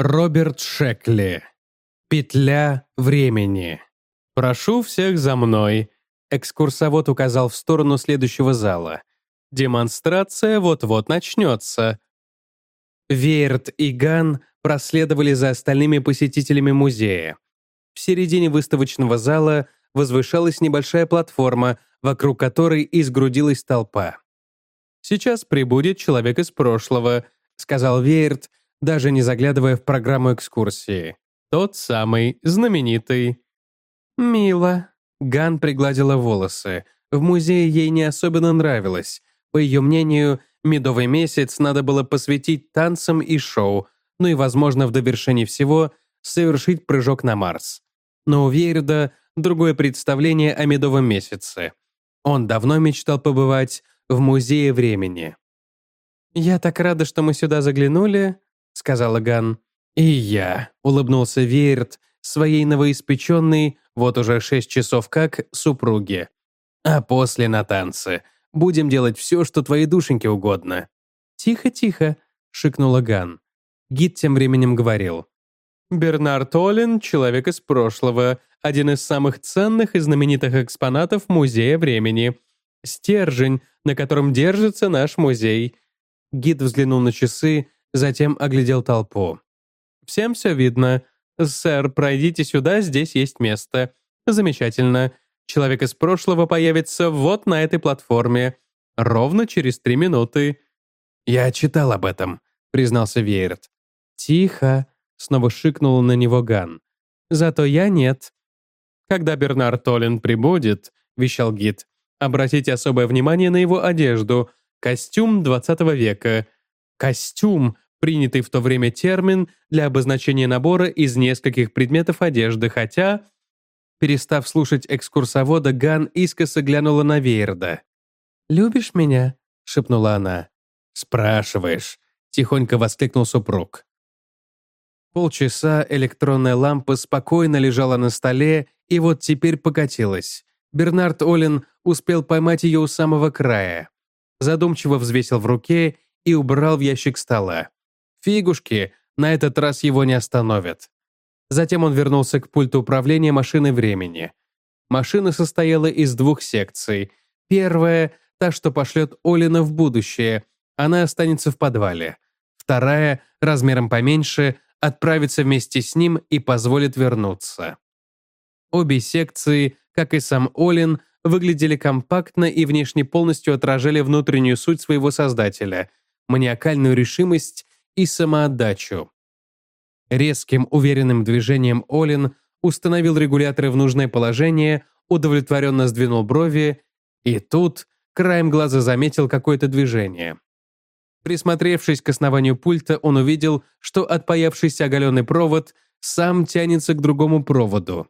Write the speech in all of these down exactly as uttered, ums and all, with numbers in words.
Роберт Шекли. Петля времени. «Прошу всех за мной», — экскурсовод указал в сторону следующего зала. «Демонстрация вот-вот начнется». Веерт и Ган проследовали за остальными посетителями музея. В середине выставочного зала возвышалась небольшая платформа, вокруг которой и сгрудилась толпа. «Сейчас прибудет человек из прошлого», — сказал Веерт, даже не заглядывая в программу экскурсии. «Тот самый, знаменитый». «Мило». Ган пригладила волосы. В музее ей не особенно нравилось. По ее мнению, медовый месяц надо было посвятить танцам и шоу, ну и, возможно, в довершении всего совершить прыжок на Марс. Но у Веерда другое представление о медовом месяце. Он давно мечтал побывать в музее времени. «Я так рада, что мы сюда заглянули», — сказала Ган. «И я», — улыбнулся Веерт своей новоиспеченной, вот уже шесть часов как, супруге. «А после на танцы. Будем делать все, что твоей душеньке угодно». «Тихо, тихо», — шикнула Ган. Гид тем временем говорил. «Бернард Оллен — человек из прошлого, один из самых ценных и знаменитых экспонатов Музея времени. Стержень, на котором держится наш музей». Гид взглянул на часы, затем оглядел толпу. «Всем все видно. Сэр, пройдите сюда, здесь есть место. Замечательно. Человек из прошлого появится вот на этой платформе. Ровно через три минуты». «Я читал об этом», — признался Веерт. «Тихо», — снова шикнул на него Ган. «Зато я нет». «Когда Бернард Оллен прибудет», — вещал гид, «обратите особое внимание на его одежду. Костюм двадцатого века. Костюм — принятый в то время термин для обозначения набора из нескольких предметов одежды, хотя...» Перестав слушать экскурсовода, Ган искоса глянула на Веерда. «Любишь меня?» — шепнула она. «Спрашиваешь», — тихонько воскликнул супруг. Полчаса электронная лампа спокойно лежала на столе и вот теперь покатилась. Бернард Оллен успел поймать ее у самого края. Задумчиво взвесил в руке и убрал в ящик стола. Фигушки, на этот раз его не остановят. Затем он вернулся к пульту управления машиной времени. Машина состояла из двух секций. Первая — та, что пошлет Оллена в будущее. Она останется в подвале. Вторая, размером поменьше, отправится вместе с ним и позволит вернуться. Обе секции, как и сам Оллен, выглядели компактно и внешне полностью отражали внутреннюю суть своего создателя, маниакальную решимость и самоотдачу. Резким, уверенным движением Оллен установил регуляторы в нужное положение, удовлетворенно сдвинул брови, и тут краем глаза заметил какое-то движение. Присмотревшись к основанию пульта, он увидел, что отпаявшийся оголенный провод сам тянется к другому проводу.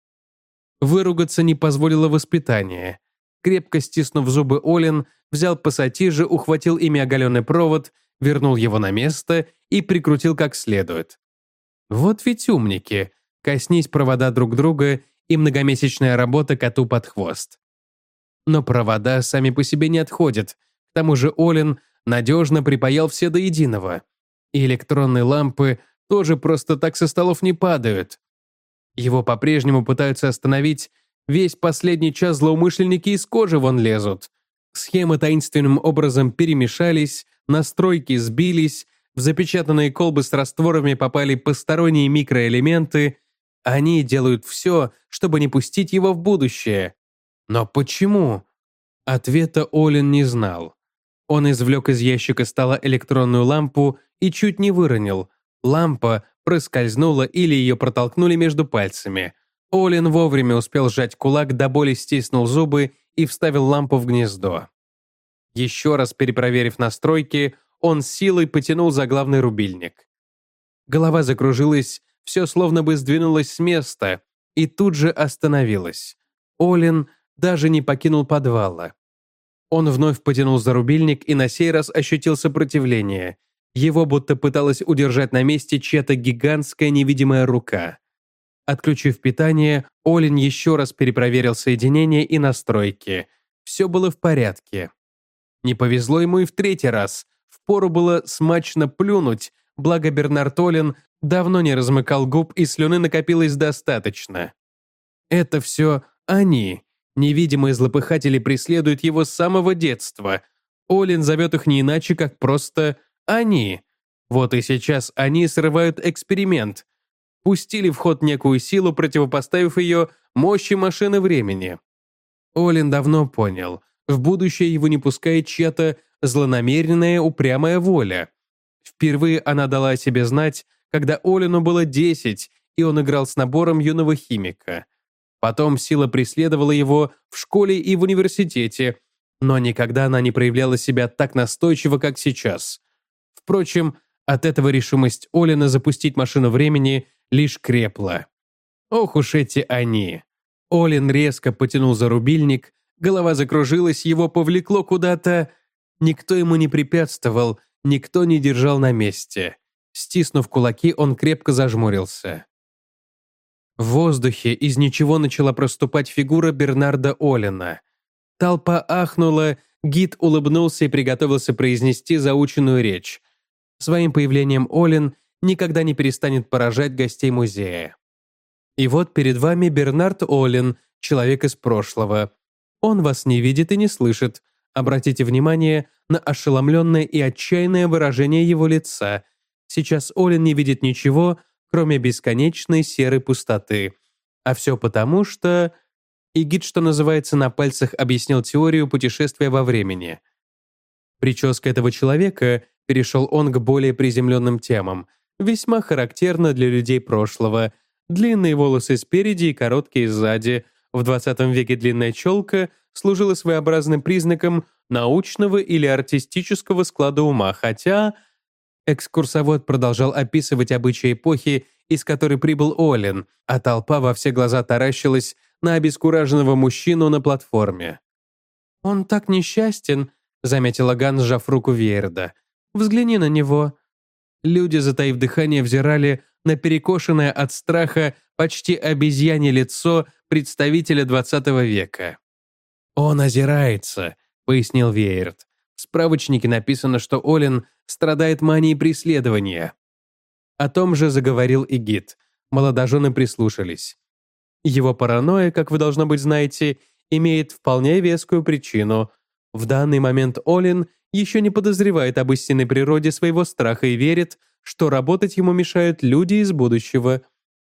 Выругаться не позволило воспитание. Крепко стиснув зубы, Оллен взял пассатижи, ухватил ими оголенный провод, вернул его на место и прикрутил как следует. Вот ведь умники. Коснись провода друг друга, и многомесячная работа коту под хвост. Но провода сами по себе не отходят. К тому же Оллен надежно припаял все до единого. И электронные лампы тоже просто так со столов не падают. Его по-прежнему пытаются остановить, весь последний час злоумышленники из кожи вон лезут. Схемы таинственным образом перемешались, настройки сбились, в запечатанные колбы с растворами попали посторонние микроэлементы. Они делают все, чтобы не пустить его в будущее. Но почему? Ответа Оллен не знал. Он извлек из ящика стола электронную лампу и чуть не выронил. Лампа проскользнула или ее протолкнули между пальцами. Оллен вовремя успел сжать кулак, до боли стиснул зубы и вставил лампу в гнездо. Еще раз перепроверив настройки, он с силой потянул за главный рубильник. Голова закружилась, все словно бы сдвинулось с места и тут же остановилось. Оллен даже не покинул подвала. Он вновь потянул за рубильник и на сей раз ощутил сопротивление. Его будто пыталась удержать на месте чья-то гигантская невидимая рука. Отключив питание, Оллен еще раз перепроверил соединение и настройки. Все было в порядке. Не повезло ему и в третий раз. Впору было смачно плюнуть, благо Бернард Оллен Давно не размыкал губ, и слюны накопилось достаточно. Это все они. Невидимые злопыхатели преследуют его с самого детства. Олин зовет их не иначе, как просто «они». Вот и сейчас они срывают эксперимент. Пустили в ход некую силу, противопоставив ее мощи машины времени. Олин давно понял, в будущее его не пускает чья-то злонамеренная упрямая воля. Впервые она дала о себе знать, когда Олину было десять, и он играл с набором юного химика. Потом сила преследовала его в школе и в университете, но никогда она не проявляла себя так настойчиво, как сейчас. Впрочем, от этого решимость Олина запустить машину времени лишь крепла. Ох уж эти они. Олин резко потянул за рубильник, голова закружилась, его повлекло куда-то. Никто ему не препятствовал, никто не держал на месте. Стиснув кулаки, он крепко зажмурился. В воздухе из ничего начала проступать фигура Бернарда Олина. Толпа ахнула, гид улыбнулся и приготовился произнести заученную речь. Своим появлением Олин никогда не перестанет поражать гостей музея. И вот перед вами Бернард Олин, человек из прошлого. Он вас не видит и не слышит. Обратите внимание на ошеломленное и отчаянное выражение его лица. Сейчас Олин не видит ничего, кроме бесконечной серой пустоты. А все потому, что... И гид, что называется, на пальцах объяснил теорию путешествия во времени. Прическа этого человека, перешел он к более приземленным темам, весьма характерна для людей прошлого. Длинные волосы спереди и короткие сзади. В двадцатом веке длинная челка служила своеобразным признаком научного или артистического склада ума, хотя... Экскурсовод продолжал описывать обычаи эпохи, из которой прибыл Олин, а толпа во все глаза таращилась на обескураженного мужчину на платформе. «Он так несчастен», — заметила Ган, сжав руку Вейерда. «Взгляни на него». Люди, затаив дыхание, взирали на перекошенное от страха почти обезьянье лицо представителя двадцатого века. «Он озирается», — пояснил Вейерд. В справочнике написано, что Олин страдает манией преследования. О том же заговорил и гид. Молодожены прислушались. Его паранойя, как вы, должно быть, знаете, имеет вполне вескую причину. В данный момент Олин еще не подозревает об истинной природе своего страха и верит, что работать ему мешают люди из будущего.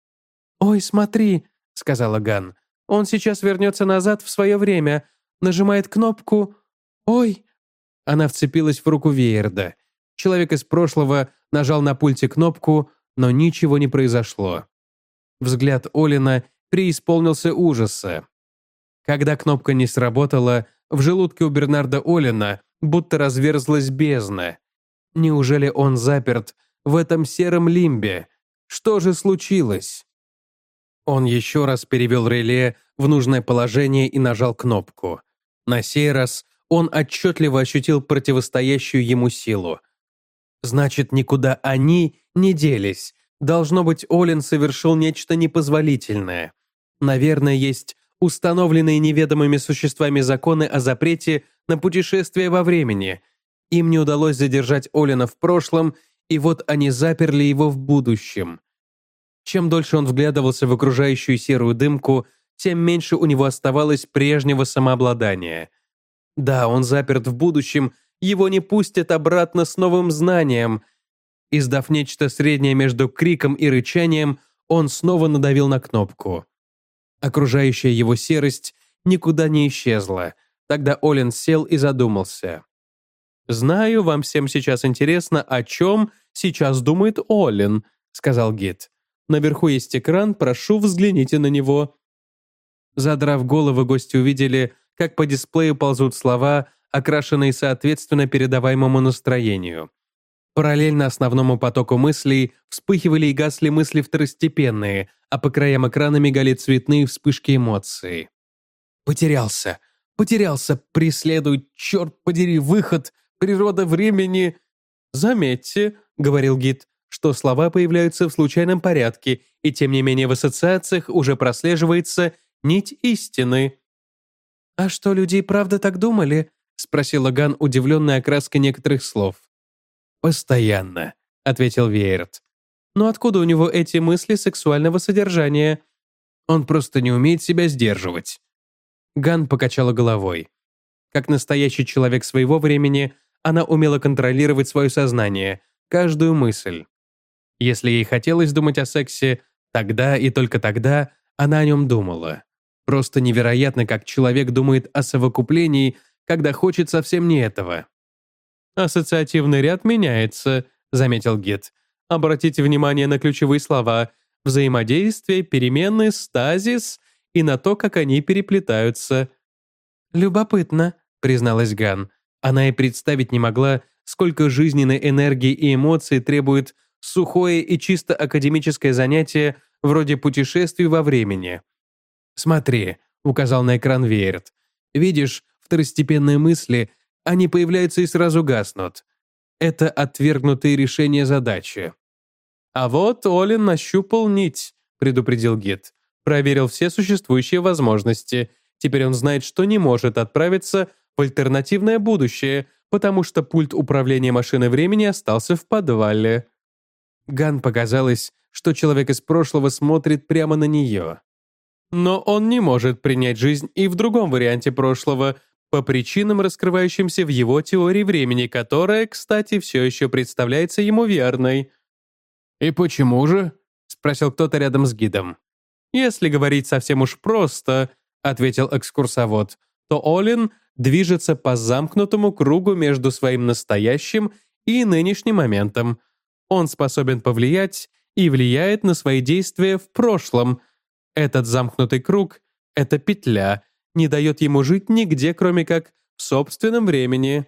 «Ой, смотри», — сказала Ган, — «он сейчас вернется назад в свое время, нажимает кнопку. Ой!» Она вцепилась в руку Вейерда. Человек из прошлого нажал на пульте кнопку, но ничего не произошло. Взгляд Олина преисполнился ужаса. Когда кнопка не сработала, в желудке у Бернарда Олина будто разверзлась бездна. Неужели он заперт в этом сером лимбе? Что же случилось? Он еще раз перевел реле в нужное положение и нажал кнопку. На сей раз он отчетливо ощутил противостоящую ему силу. Значит, никуда они не делись. Должно быть, Олин совершил нечто непозволительное. Наверное, есть установленные неведомыми существами законы о запрете на путешествие во времени. Им не удалось задержать Олина в прошлом, и вот они заперли его в будущем. Чем дольше он вглядывался в окружающую серую дымку, тем меньше у него оставалось прежнего самообладания. Да, он заперт в будущем, его не пустят обратно с новым знанием. Издав нечто среднее между криком и рычанием, он снова надавил на кнопку. Окружающая его серость никуда не исчезла. Тогда Олин сел и задумался. «Знаю, вам всем сейчас интересно, о чем сейчас думает Олин», — сказал гид. «Наверху есть экран, прошу, взгляните на него». Задрав головы, гости увидели, как по дисплею ползут слова, окрашенные соответственно передаваемому настроению. Параллельно основному потоку мыслей вспыхивали и гасли мысли второстепенные, а по краям экрана мигали цветные вспышки эмоций. «Потерялся! Потерялся! Преследует! Черт подери! Выход! Природа времени!» «Заметьте», — говорил гид, что слова появляются в случайном порядке, и тем не менее в ассоциациях уже прослеживается нить истины. «А что, люди и правда так думали?» — спросила Ган, удивленная окраской некоторых слов. «Постоянно», — ответил Вейерд. Но откуда у него эти мысли сексуального содержания? Он просто не умеет себя сдерживать. Ган покачала головой. Как настоящий человек своего времени, она умела контролировать свое сознание, каждую мысль. Если ей хотелось думать о сексе, тогда и только тогда она о нем думала. Просто невероятно, как человек думает о совокуплении, когда хочет совсем не этого. «Ассоциативный ряд меняется», — заметил Гет. «Обратите внимание на ключевые слова: взаимодействие, перемены, стазис и на то, как они переплетаются». «Любопытно», — призналась Ган. Она и представить не могла, сколько жизненной энергии и эмоций требует сухое и чисто академическое занятие вроде путешествий во времени. «Смотри», — указал на экран Веерт. «Видишь, второстепенные мысли, они появляются и сразу гаснут. Это отвергнутые решения задачи». «А вот Олин нащупал нить», — предупредил Гид. «Проверил все существующие возможности. Теперь он знает, что не может отправиться в альтернативное будущее, потому что пульт управления машиной времени остался в подвале». Ган показалось, что человек из прошлого смотрит прямо на нее. «Но он не может принять жизнь и в другом варианте прошлого, по причинам, раскрывающимся в его теории времени, которая, кстати, все еще представляется ему верной». «И почему же?» — спросил кто-то рядом с гидом. «Если говорить совсем уж просто», — ответил экскурсовод, «то Олин движется по замкнутому кругу между своим настоящим и нынешним моментом. Он способен повлиять и влияет на свои действия в прошлом. Этот замкнутый круг, эта петля, не дает ему жить нигде, кроме как в собственном времени».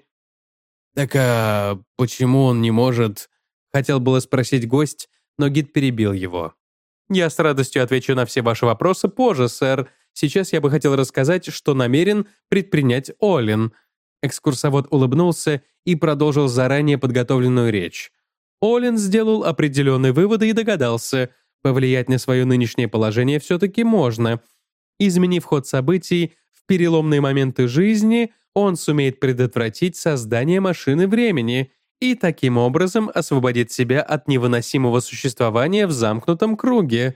«Так а почему он не может...» — хотел было спросить гость, но гид перебил его. «Я с радостью отвечу на все ваши вопросы позже, сэр. Сейчас я бы хотел рассказать, что намерен предпринять Олин». Экскурсовод улыбнулся и продолжил заранее подготовленную речь. Олин сделал определенные выводы и догадался, повлиять на свое нынешнее положение все-таки можно. Изменив ход событий в переломные моменты жизни, он сумеет предотвратить создание машины времени и таким образом освободит себя от невыносимого существования в замкнутом круге.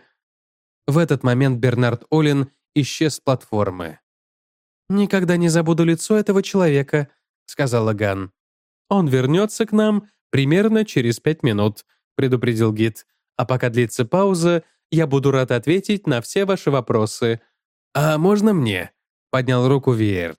В этот момент Бернард Олин исчез с платформы. «Никогда не забуду лицо этого человека», — сказала Ган. «Он вернется к нам примерно через пять минут», — предупредил гид. «А пока длится пауза, я буду рад ответить на все ваши вопросы». «А можно мне?» — поднял руку Виерт.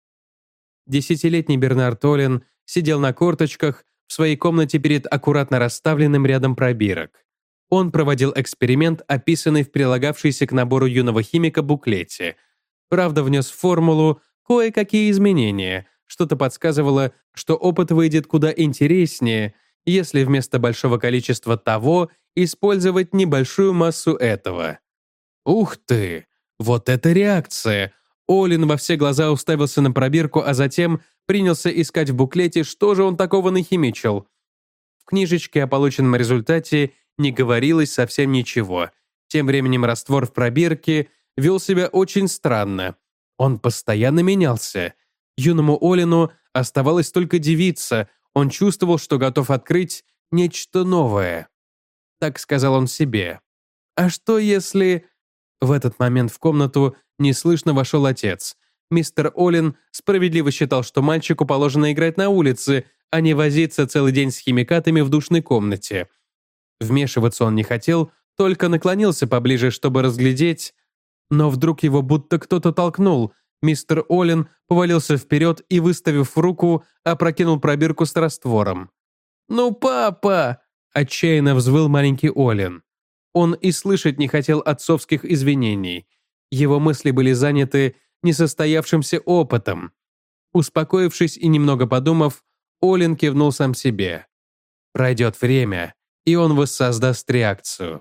Десятилетний Бернард Олин сидел на корточках в своей комнате перед аккуратно расставленным рядом пробирок. Он проводил эксперимент, описанный в прилагавшейся к набору юного химика буклете. Правда, внес в формулу кое-какие изменения. Что-то подсказывало, что опыт выйдет куда интереснее, если вместо большого количества того использовать небольшую массу этого. Ух ты! Вот это реакция! Олин во все глаза уставился на пробирку, а затем принялся искать в буклете, что же он такого нахимичил. В книжечке о полученном результате не говорилось совсем ничего. Тем временем раствор в пробирке вел себя очень странно. Он постоянно менялся. Юному Олину оставалось только дивиться. Он чувствовал, что готов открыть нечто новое. Так сказал он себе. А что если... В этот момент в комнату неслышно вошел отец. Мистер Олин справедливо считал, что мальчику положено играть на улице, а не возиться целый день с химикатами в душной комнате. Вмешиваться он не хотел, только наклонился поближе, чтобы разглядеть. Но вдруг его будто кто-то толкнул. Мистер Олин повалился вперед и, выставив руку, опрокинул пробирку с раствором. «Ну, папа!» – отчаянно взвыл маленький Олин. Он и слышать не хотел отцовских извинений. Его мысли были заняты несостоявшимся опытом. Успокоившись и немного подумав, Олин кивнул сам себе. Пройдет время, и он воссоздаст реакцию.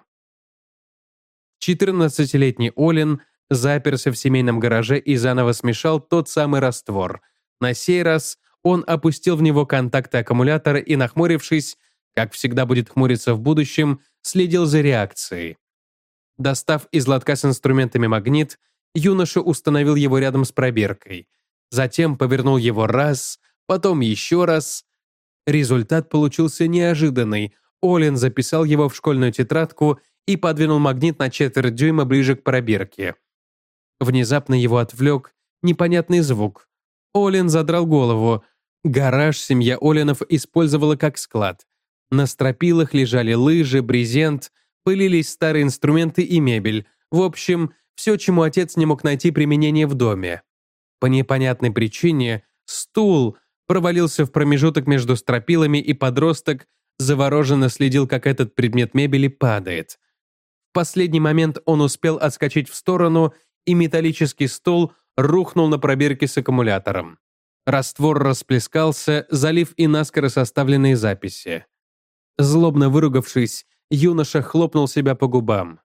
четырнадцатилетний Олин заперся в семейном гараже и заново смешал тот самый раствор. На сей раз он опустил в него контакты аккумулятора и, нахмурившись, как всегда будет хмуриться в будущем, следил за реакцией. Достав из лотка с инструментами магнит, юноша установил его рядом с пробиркой. Затем повернул его раз, потом еще раз. Результат получился неожиданный. Олин записал его в школьную тетрадку и подвинул магнит на четверть дюйма ближе к пробирке. Внезапно его отвлек непонятный звук. Олин задрал голову. Гараж семья Олинов использовала как склад. На стропилах лежали лыжи, брезент, пылились старые инструменты и мебель. В общем, все, чему отец не мог найти применение в доме. По непонятной причине стул провалился в промежуток между стропилами, и подросток завороженно следил, как этот предмет мебели падает. В последний момент он успел отскочить в сторону, и металлический стул рухнул на пробирке с аккумулятором. Раствор расплескался, залив и наскоро составленные записи. Злобно выругавшись, юноша хлопнул себя по губам.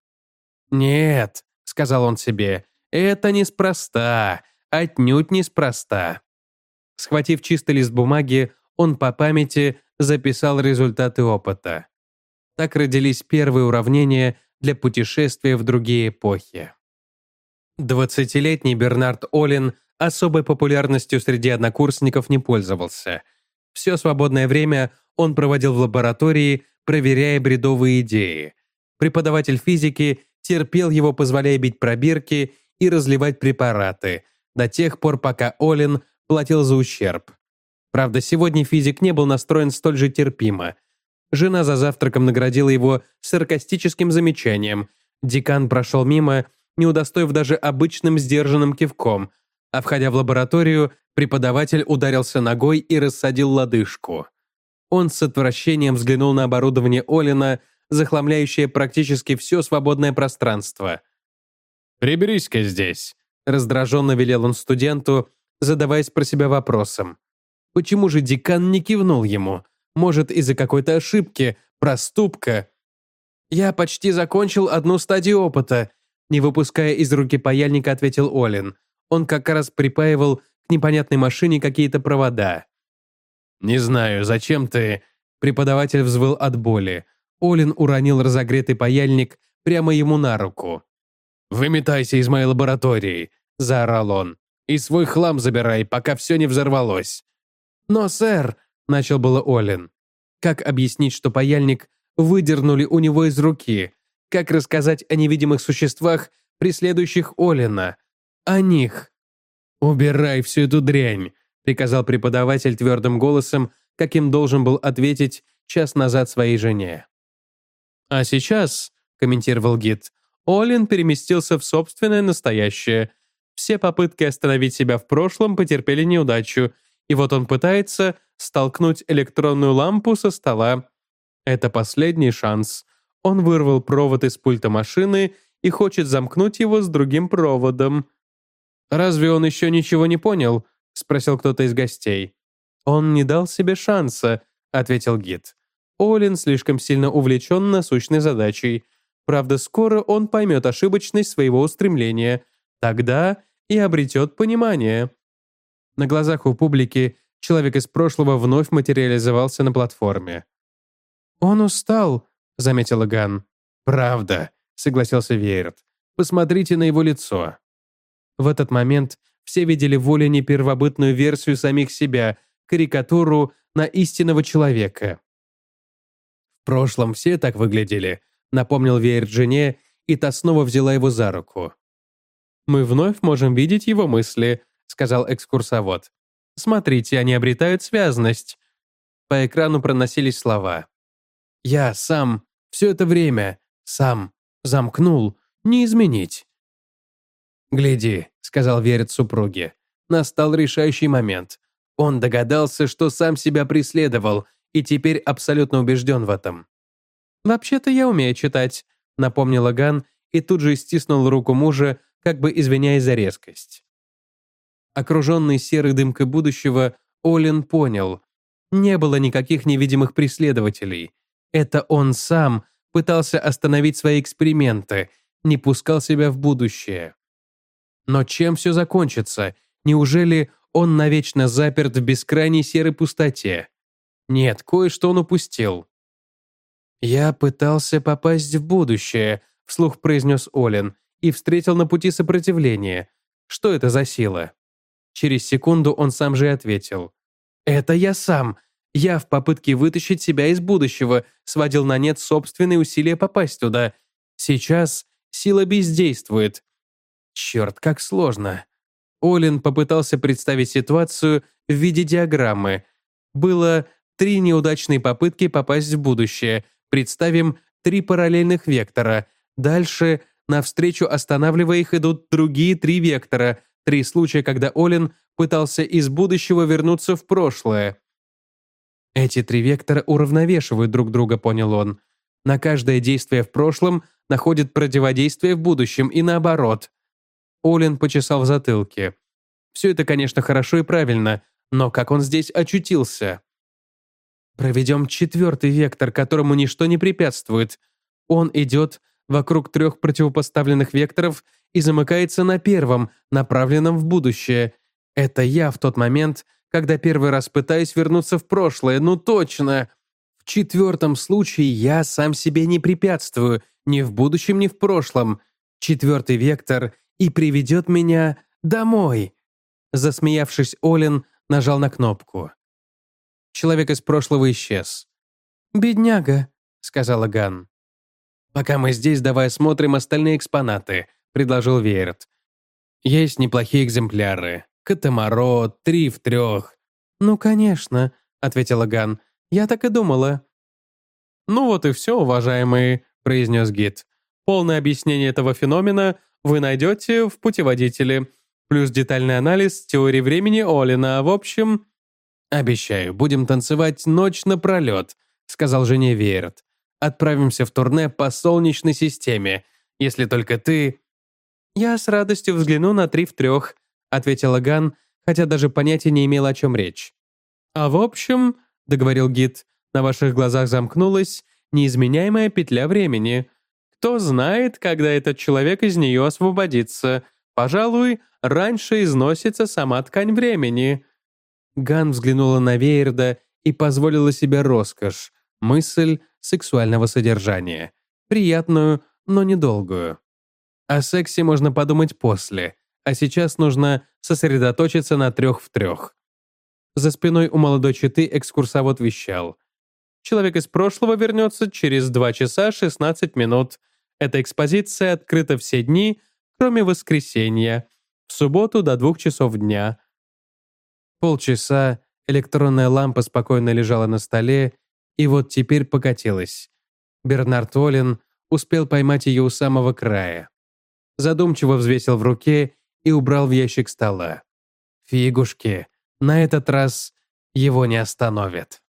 «Нет», — сказал он себе, — «это неспроста, отнюдь неспроста». Схватив чистый лист бумаги, он по памяти записал результаты опыта. Так родились первые уравнения для путешествия в другие эпохи. Двадцатилетний Бернард Олин особой популярностью среди однокурсников не пользовался. Все свободное время он проводил в лаборатории, проверяя бредовые идеи. Преподаватель физики терпел его, позволяя бить пробирки и разливать препараты, до тех пор, пока Олин платил за ущерб. Правда, сегодня физик не был настроен столь же терпимо. Жена за завтраком наградила его саркастическим замечанием. Декан прошел мимо, не удостоив даже обычным сдержанным кивком, а входя в лабораторию, преподаватель ударился ногой и рассадил лодыжку. Он с отвращением взглянул на оборудование Олина, захламляющее практически все свободное пространство. «Приберись-ка здесь», — раздраженно велел он студенту, задаваясь про себя вопросом. Почему же декан не кивнул ему? Может, из-за какой-то ошибки, проступка? «Я почти закончил одну стадию опыта», — не выпуская из руки паяльника, ответил Олин. Он как раз припаивал к непонятной машине какие-то провода. «Не знаю, зачем ты...» Преподаватель взвыл от боли. Олин уронил разогретый паяльник прямо ему на руку. «Выметайся из моей лаборатории», — заорал он. «И свой хлам забирай, пока все не взорвалось». «Но, сэр», — начал было Олин. Как объяснить, что паяльник выдернули у него из руки? Как рассказать о невидимых существах, преследующих Олина? О них? «Убирай всю эту дрянь», — приказал преподаватель твердым голосом, каким должен был ответить час назад своей жене. «А сейчас», — комментировал гид, Олин переместился в собственное настоящее. Все попытки остановить себя в прошлом потерпели неудачу, и вот он пытается столкнуть электронную лампу со стола. Это последний шанс. Он вырвал провод из пульта машины и хочет замкнуть его с другим проводом. «Разве он еще ничего не понял?» — спросил кто-то из гостей. «Он не дал себе шанса», — ответил гид. Олин слишком сильно увлечен насущной задачей. Правда, скоро он поймет ошибочность своего устремления. Тогда и обретет понимание. На глазах у публики человек из прошлого вновь материализовался на платформе. «Он устал», — заметила Ган. «Правда», — согласился Вейерт. «Посмотрите на его лицо». В этот момент все видели в Олине первобытную версию самих себя, карикатуру на истинного человека. «В прошлом все так выглядели», — напомнил Вейерт жене, и та снова взяла его за руку. «Мы вновь можем видеть его мысли», — сказал экскурсовод. «Смотрите, они обретают связность». По экрану проносились слова. «Я сам, все это время, сам, замкнул, не изменить». «Гляди», — сказал Верит супруге. Настал решающий момент. Он догадался, что сам себя преследовал, и теперь абсолютно убежден в этом. «Вообще-то я умею читать», — напомнила Ган и тут же стиснул руку мужа, как бы извиняясь за резкость. Окруженный серой дымкой будущего, Олин понял. Не было никаких невидимых преследователей. Это он сам пытался остановить свои эксперименты, не пускал себя в будущее. Но чем все закончится? Неужели он навечно заперт в бескрайней серой пустоте? Нет, кое-что он упустил. «Я пытался попасть в будущее», — вслух произнес Олин, и встретил на пути сопротивление. Что это за сила? Через секунду он сам же ответил. «Это я сам. Я в попытке вытащить себя из будущего сводил на нет собственные усилия попасть туда. Сейчас сила бездействует. Черт, как сложно. Олин попытался представить ситуацию в виде диаграммы. Было три неудачные попытки попасть в будущее. Представим три параллельных вектора. Дальше, навстречу останавливая их, идут другие три вектора. Три случая, когда Олин пытался из будущего вернуться в прошлое. Эти три вектора уравновешивают друг друга, понял он. На каждое действие в прошлом находит противодействие в будущем и наоборот. Олин почесал в затылке. Все это, конечно, хорошо и правильно, но как он здесь очутился? Проведем четвертый вектор, которому ничто не препятствует. Он идет вокруг трех противопоставленных векторов и замыкается на первом, направленном в будущее. Это я в тот момент, когда первый раз пытаюсь вернуться в прошлое, ну точно. В четвертом случае я сам себе не препятствую, ни в будущем, ни в прошлом. Четвертый вектор и приведет меня домой. Засмеявшись, Олин нажал на кнопку. Человек из прошлого исчез. «Бедняга», — сказала Ган. «Пока мы здесь, давай осмотрим остальные экспонаты», — предложил Вейерт. «Есть неплохие экземпляры. Катамарот, три в трех». «Ну, конечно», — ответила Ган. «Я так и думала». «Ну вот и все, уважаемые», — произнес гид. «Полное объяснение этого феномена вы найдете в путеводителе, плюс детальный анализ теории времени Олина. В общем...» «Обещаю, будем танцевать ночь напролет», — сказал жене Вейерт. «Отправимся в турне по Солнечной системе, если только ты...» «Я с радостью взгляну на три в трех», — ответила Ган, хотя даже понятия не имела, о чем речь. «А в общем», — договорил гид, — «на ваших глазах замкнулась неизменяемая петля времени. Кто знает, когда этот человек из нее освободится. Пожалуй, раньше износится сама ткань времени». Ган взглянула на Вейерда и позволила себе роскошь, мысль сексуального содержания. Приятную, но недолгую. О сексе можно подумать после, а сейчас нужно сосредоточиться на трех в трех. За спиной у молодой четы экскурсовод вещал. Человек из прошлого вернется через два часа шестнадцать минут. Эта экспозиция открыта все дни, кроме воскресенья, в субботу до двух часов дня. Полчаса электронная лампа спокойно лежала на столе, и вот теперь покатилась. Бернард Олин успел поймать ее у самого края. Задумчиво взвесил в руке и убрал в ящик стола. Фигушки, на этот раз его не остановят.